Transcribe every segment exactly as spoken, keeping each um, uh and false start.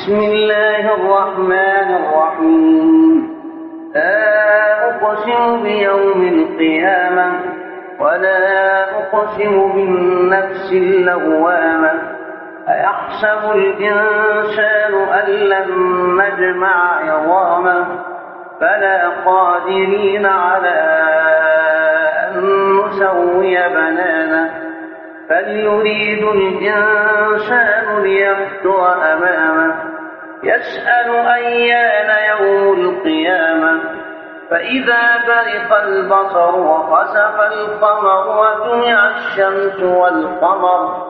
بسم الله الرحمن الرحيم لا أقسم بيوم القيامة ولا أقسم بالنفس اللوامة أيحسب الإنسان أن لن نجمع عظامه بلى قادرين على أن نسوي بنانه فليريد الإنسان ليفتر أمامه يسأل أيان يوم القيامة فإذا برق البصر وخسف القمر وجمع الشمس والقمر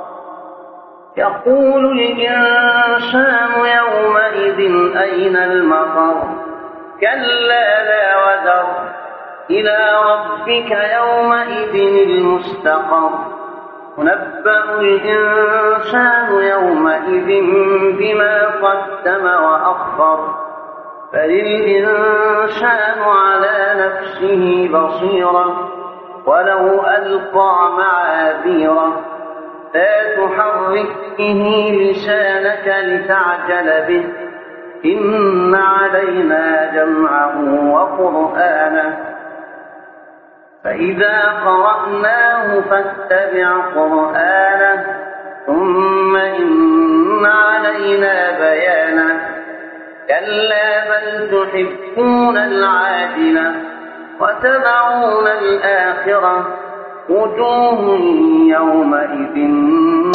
يقول الإنسان يومئذ أين المفر كلا لا وزر إلى ربك يومئذ المستقر ينبأ الإنسان يومئذ بما قدم وأخر بل الإنسان على نفسه بصيرة ولو ألقى معاذيره لا تحرك به لسانك لتعجل به إن علينا جمعه وقرآنه فإذا قرأناه فاتبع قرآنه ثم إن علينا بيانه كلا بل تحبون العاجلة وتدعون الآخرة وجوه يومئذ